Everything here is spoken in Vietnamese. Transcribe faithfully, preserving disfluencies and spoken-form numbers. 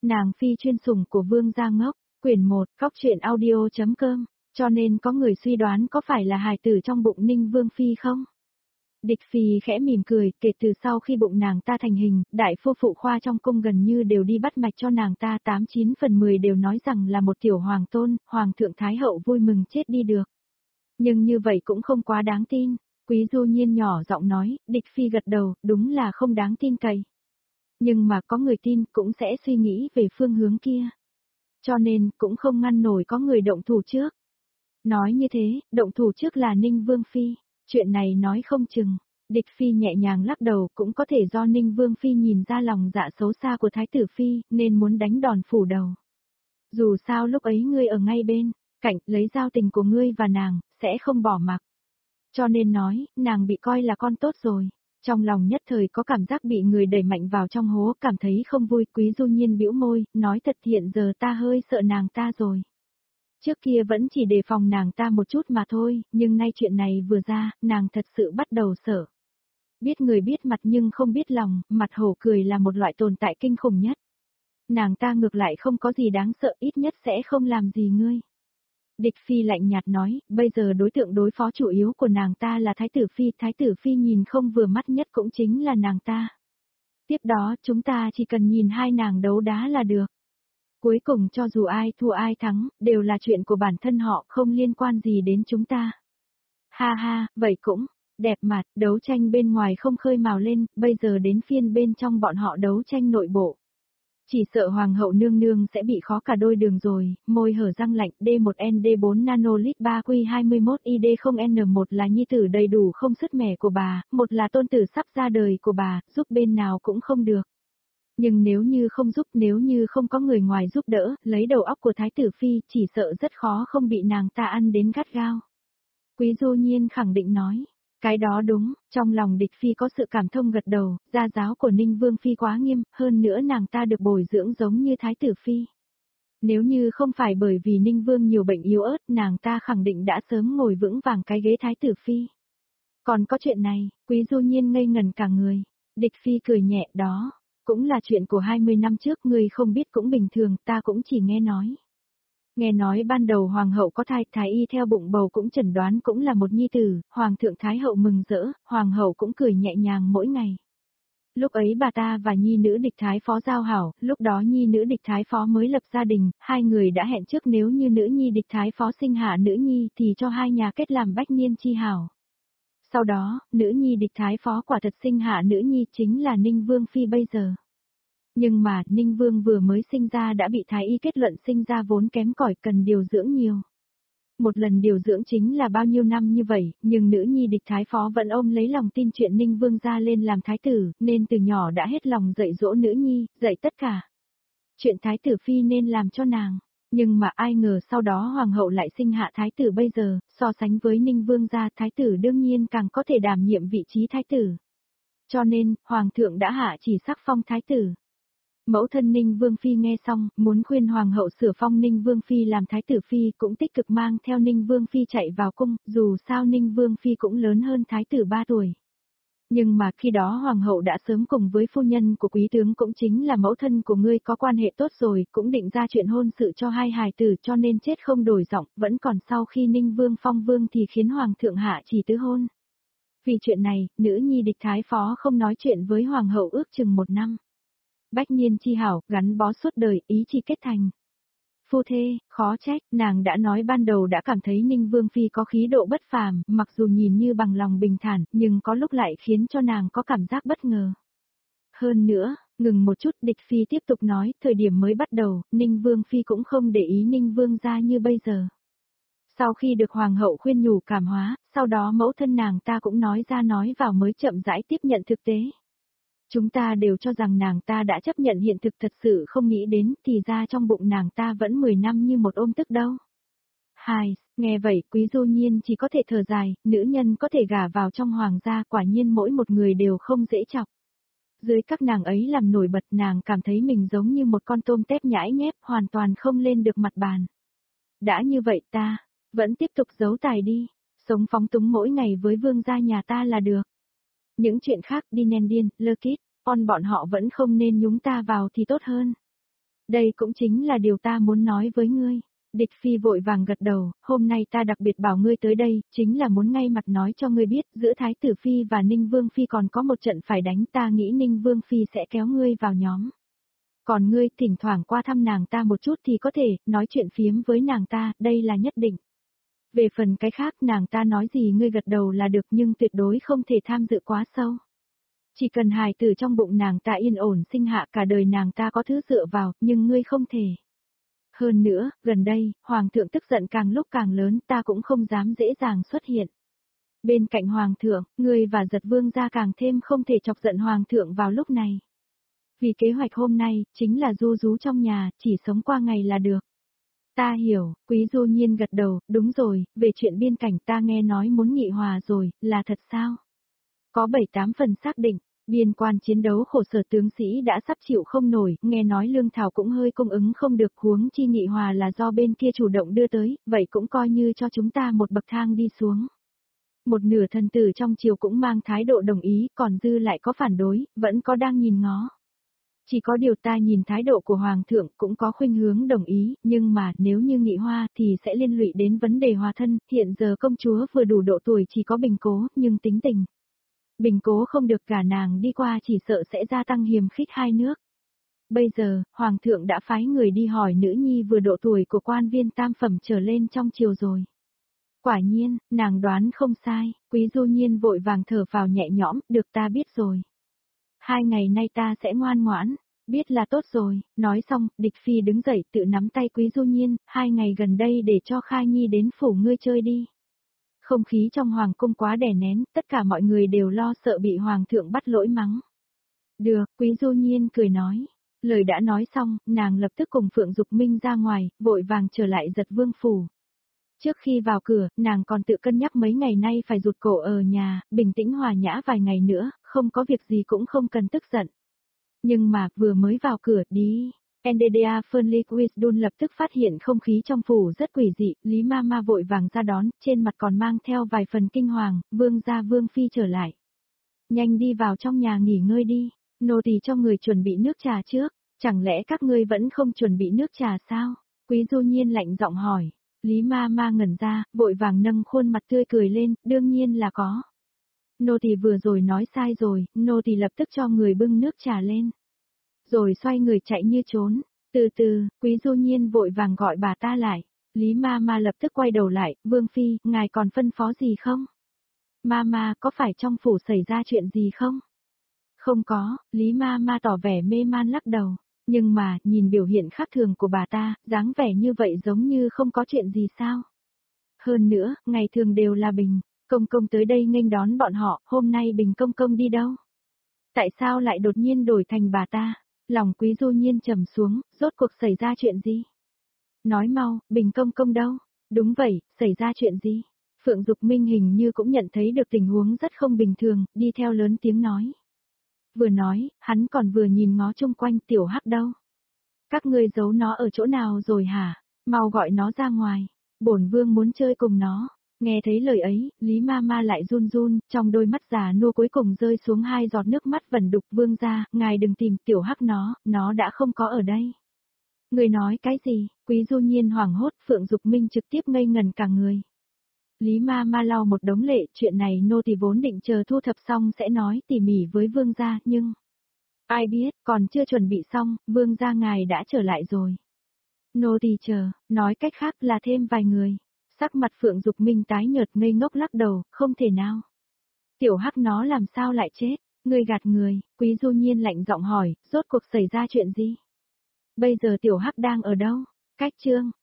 Nàng phi chuyên sủng của Vương gia ngốc, quyển một, góc truyện audio chấm com, cho nên có người suy đoán có phải là hài tử trong bụng Ninh Vương phi không? Địch phi khẽ mỉm cười, kể từ sau khi bụng nàng ta thành hình, đại phu phụ khoa trong cung gần như đều đi bắt mạch cho nàng ta, tám chín phần mười đều nói rằng là một tiểu hoàng tôn, hoàng thượng thái hậu vui mừng chết đi được. Nhưng như vậy cũng không quá đáng tin. Quý Du Nhiên nhỏ giọng nói, địch phi gật đầu, đúng là không đáng tin cậy. Nhưng mà có người tin cũng sẽ suy nghĩ về phương hướng kia. Cho nên cũng không ngăn nổi có người động thủ trước. Nói như thế, động thủ trước là Ninh Vương phi. Chuyện này nói không chừng. Địch phi nhẹ nhàng lắc đầu, cũng có thể do Ninh Vương phi nhìn ra lòng dạ xấu xa của thái tử phi, nên muốn đánh đòn phủ đầu. Dù sao lúc ấy ngươi ở ngay bên cạnh, lấy giao tình của ngươi và nàng, sẽ không bỏ mặc. Cho nên nói, nàng bị coi là con tốt rồi. Trong lòng nhất thời có cảm giác bị người đẩy mạnh vào trong hố, cảm thấy không vui. Quý Du Nhiên bĩu môi, nói thật hiện giờ ta hơi sợ nàng ta rồi. Trước kia vẫn chỉ đề phòng nàng ta một chút mà thôi, nhưng nay chuyện này vừa ra, nàng thật sự bắt đầu sợ. Biết người biết mặt nhưng không biết lòng, mặt hổ cười là một loại tồn tại kinh khủng nhất. Nàng ta ngược lại không có gì đáng sợ, ít nhất sẽ không làm gì ngươi. Địch phi lạnh nhạt nói, bây giờ đối tượng đối phó chủ yếu của nàng ta là thái tử phi, thái tử phi nhìn không vừa mắt nhất cũng chính là nàng ta. Tiếp đó chúng ta chỉ cần nhìn hai nàng đấu đá là được. Cuối cùng cho dù ai thua ai thắng, đều là chuyện của bản thân họ, không liên quan gì đến chúng ta. Ha ha, vậy cũng, đẹp mặt, đấu tranh bên ngoài không khơi mào lên, bây giờ đến phiên bên trong bọn họ đấu tranh nội bộ. Chỉ sợ hoàng hậu nương nương sẽ bị khó cả đôi đường rồi, môi hở răng lạnh, D một N D bốn nanolit ba Q hai mốt I D không N một là nhi tử đầy đủ không sứt mẻ của bà, một là tôn tử sắp ra đời của bà, giúp bên nào cũng không được. Nhưng nếu như không giúp, nếu như không có người ngoài giúp đỡ, lấy đầu óc của thái tử phi, chỉ sợ rất khó không bị nàng ta ăn đến gắt gao. Quý Du Nhiên khẳng định nói. Cái đó đúng, trong lòng địch phi có sự cảm thông gật đầu, gia giáo của Ninh Vương phi quá nghiêm, hơn nữa nàng ta được bồi dưỡng giống như thái tử phi. Nếu như không phải bởi vì Ninh Vương nhiều bệnh yếu ớt, nàng ta khẳng định đã sớm ngồi vững vàng cái ghế thái tử phi. Còn có chuyện này, Quý Du Nhiên ngây ngần cả người. Địch phi cười nhẹ, đó cũng là chuyện của hai mươi năm trước, người không biết cũng bình thường, ta cũng chỉ nghe nói. Nghe nói ban đầu hoàng hậu có thai, thái y theo bụng bầu cũng chẩn đoán cũng là một nhi tử, hoàng thượng thái hậu mừng rỡ, hoàng hậu cũng cười nhẹ nhàng mỗi ngày. Lúc ấy bà ta và nhi nữ địch thái phó giao hảo, lúc đó nhi nữ địch thái phó mới lập gia đình, hai người đã hẹn trước nếu như nữ nhi địch thái phó sinh hạ nữ nhi thì cho hai nhà kết làm bách niên chi hảo. Sau đó, nữ nhi địch thái phó quả thật sinh hạ nữ nhi chính là Ninh Vương phi bây giờ. Nhưng mà, Ninh Vương vừa mới sinh ra đã bị thái y kết luận sinh ra vốn kém cỏi, cần điều dưỡng nhiều. Một lần điều dưỡng chính là bao nhiêu năm như vậy, nhưng nữ nhi địch thái phó vẫn ôm lấy lòng tin chuyện Ninh Vương ra lên làm thái tử, nên từ nhỏ đã hết lòng dạy dỗ nữ nhi, dạy tất cả. Chuyện thái tử phi nên làm cho nàng. Nhưng mà ai ngờ sau đó hoàng hậu lại sinh hạ thái tử bây giờ, so sánh với Ninh Vương gia, thái tử đương nhiên càng có thể đảm nhiệm vị trí thái tử. Cho nên, hoàng thượng đã hạ chỉ sắc phong thái tử. Mẫu thân Ninh Vương phi nghe xong, muốn khuyên hoàng hậu sửa phong Ninh Vương phi làm thái tử phi, cũng tích cực mang theo Ninh Vương phi chạy vào cung, dù sao Ninh Vương phi cũng lớn hơn thái tử ba tuổi. Nhưng mà khi đó hoàng hậu đã sớm cùng với phu nhân của quý tướng cũng chính là mẫu thân của ngươi có quan hệ tốt rồi, cũng định ra chuyện hôn sự cho hai hài tử, cho nên chết không đổi giọng, vẫn còn sau khi Ninh Vương phong vương thì khiến hoàng thượng hạ chỉ tứ hôn. Vì chuyện này, nữ nhi địch thái phó không nói chuyện với hoàng hậu ước chừng một năm. Bách niên chi hảo, gắn bó suốt đời, ý chỉ kết thành. Phu thê, khó trách, nàng đã nói ban đầu đã cảm thấy Ninh Vương phi có khí độ bất phàm, mặc dù nhìn như bằng lòng bình thản, nhưng có lúc lại khiến cho nàng có cảm giác bất ngờ. Hơn nữa, ngừng một chút, địch phi tiếp tục nói, thời điểm mới bắt đầu, Ninh Vương phi cũng không để ý Ninh Vương gia như bây giờ. Sau khi được hoàng hậu khuyên nhủ cảm hóa, sau đó mẫu thân nàng ta cũng nói ra nói vào mới chậm rãi tiếp nhận thực tế. Chúng ta đều cho rằng nàng ta đã chấp nhận hiện thực, thật sự không nghĩ đến, thì ra trong bụng nàng ta vẫn mười năm như một ôm tức đâu. Hai, nghe vậy Quý Du Nhiên chỉ có thể thở dài, nữ nhân có thể gả vào trong hoàng gia, quả nhiên mỗi một người đều không dễ chọc. Dưới các nàng ấy làm nổi bật, nàng cảm thấy mình giống như một con tôm tép nhãi nhép, hoàn toàn không lên được mặt bàn. Đã như vậy ta, vẫn tiếp tục giấu tài đi, sống phóng túng mỗi ngày với vương gia nhà ta là được. Những chuyện khác đi nen điên, lơ kít, on bọn họ vẫn không nên nhúng ta vào thì tốt hơn. Đây cũng chính là điều ta muốn nói với ngươi. Địch Phi vội vàng gật đầu, hôm nay ta đặc biệt bảo ngươi tới đây, chính là muốn ngay mặt nói cho ngươi biết, giữa Thái tử Phi và Ninh Vương Phi còn có một trận phải đánh, ta nghĩ Ninh Vương Phi sẽ kéo ngươi vào nhóm. Còn ngươi thỉnh thoảng qua thăm nàng ta một chút thì có thể, nói chuyện phiếm với nàng ta, đây là nhất định. Về phần cái khác nàng ta nói gì ngươi gật đầu là được nhưng tuyệt đối không thể tham dự quá sâu. Chỉ cần hài tử trong bụng nàng ta yên ổn sinh hạ cả đời nàng ta có thứ dựa vào, nhưng ngươi không thể. Hơn nữa, gần đây, Hoàng thượng tức giận càng lúc càng lớn ta cũng không dám dễ dàng xuất hiện. Bên cạnh Hoàng thượng, ngươi và giật vương gia càng thêm không thể chọc giận Hoàng thượng vào lúc này. Vì kế hoạch hôm nay, chính là du rú trong nhà, chỉ sống qua ngày là được. Ta hiểu, Quý Du Nhiên gật đầu, đúng rồi, về chuyện biên cảnh ta nghe nói muốn nghị hòa rồi, là thật sao? Có bảy tám phần xác định, biên quan chiến đấu khổ sở tướng sĩ đã sắp chịu không nổi, nghe nói lương thảo cũng hơi cung ứng không được huống chi nghị hòa là do bên kia chủ động đưa tới, vậy cũng coi như cho chúng ta một bậc thang đi xuống. Một nửa thần tử trong triều cũng mang thái độ đồng ý, còn dư lại có phản đối, vẫn có đang nhìn ngó. Chỉ có điều ta nhìn thái độ của Hoàng thượng cũng có khuynh hướng đồng ý, nhưng mà nếu như nghị hòa thì sẽ liên lụy đến vấn đề hòa thân, hiện giờ công chúa vừa đủ độ tuổi chỉ có Bình Cố, nhưng tính tình. Bình Cố không được cả nàng đi qua chỉ sợ sẽ gia tăng hiềm khích hai nước. Bây giờ, Hoàng thượng đã phái người đi hỏi nữ nhi vừa độ tuổi của quan viên tam phẩm trở lên trong triều rồi. Quả nhiên, nàng đoán không sai, Quý Du Nhiên vội vàng thở vào nhẹ nhõm, được ta biết rồi. Hai ngày nay ta sẽ ngoan ngoãn, biết là tốt rồi, nói xong, Địch Phi đứng dậy tự nắm tay Quý Du Nhiên, hai ngày gần đây để cho Khai Nhi đến phủ ngươi chơi đi. Không khí trong hoàng cung quá đè nén, tất cả mọi người đều lo sợ bị hoàng thượng bắt lỗi mắng. Được, Quý Du Nhiên cười nói. Lời đã nói xong, nàng lập tức cùng Phượng Dục Minh ra ngoài, vội vàng trở lại Giật Vương phủ. Trước khi vào cửa, nàng còn tự cân nhắc mấy ngày nay phải rụt cổ ở nhà, bình tĩnh hòa nhã vài ngày nữa, không có việc gì cũng không cần tức giận. Nhưng mà, vừa mới vào cửa, đi. en đê đê a Fernley Wisdom lập tức phát hiện không khí trong phủ rất quỷ dị, Lý Mama vội vàng ra đón, trên mặt còn mang theo vài phần kinh hoàng, vương gia vương phi trở lại. Nhanh đi vào trong nhà nghỉ ngơi đi, nô tỳ cho người chuẩn bị nước trà trước, chẳng lẽ các ngươi vẫn không chuẩn bị nước trà sao? Quý Du Nhiên lạnh giọng hỏi, Lý Mama ngẩn ra, vội vàng nâng khuôn mặt tươi cười lên, đương nhiên là có. Nô tỳ vừa rồi nói sai rồi, nô tỳ lập tức cho người bưng nước trà lên. Rồi xoay người chạy như trốn. Từ từ, Quý Du Nhiên vội vàng gọi bà ta lại. Lý Mama lập tức quay đầu lại, Vương Phi, ngài còn phân phó gì không? Mama, có phải trong phủ xảy ra chuyện gì không? Không có, Lý Mama tỏ vẻ mê man lắc đầu. Nhưng mà, nhìn biểu hiện khác thường của bà ta, dáng vẻ như vậy giống như không có chuyện gì sao? Hơn nữa, ngày thường đều là Bình Công Công tới đây nghênh đón bọn họ, hôm nay Bình Công Công đi đâu? Tại sao lại đột nhiên đổi thành bà ta? Lòng Quý Du Nhiên trầm xuống, rốt cuộc xảy ra chuyện gì? Nói mau, Bình Công Công đâu? Đúng vậy, xảy ra chuyện gì? Phượng Dục Minh hình như cũng nhận thấy được tình huống rất không bình thường, đi theo lớn tiếng nói. Vừa nói, hắn còn vừa nhìn ngó chung quanh Tiểu Hắc đâu. Các ngươi giấu nó ở chỗ nào rồi hả? Mau gọi nó ra ngoài. Bổn vương muốn chơi cùng nó. Nghe thấy lời ấy, Lý Mama lại run run, trong đôi mắt già nua cuối cùng rơi xuống hai giọt nước mắt vẩn đục. Vương gia, ngài đừng tìm Tiểu Hắc nó, nó đã không có ở đây. Người nói cái gì? Quý Du Nhiên hoảng hốt, Phượng Dục Minh trực tiếp ngây ngần cả người. Lý Mama lau một đống lệ, chuyện này nô tỳ vốn định chờ thu thập xong sẽ nói tỉ mỉ với vương gia, nhưng... Ai biết, còn chưa chuẩn bị xong, vương gia ngài đã trở lại rồi. Nô tỳ chờ, nói cách khác là thêm vài người. Sắc mặt Phượng Dục Minh tái nhợt ngây ngốc lắc đầu, không thể nào. Tiểu Hắc nó làm sao lại chết? Ngươi gạt người, Quý Du Nhiên lạnh giọng hỏi, rốt cuộc xảy ra chuyện gì? Bây giờ Tiểu Hắc đang ở đâu? Cách Trương,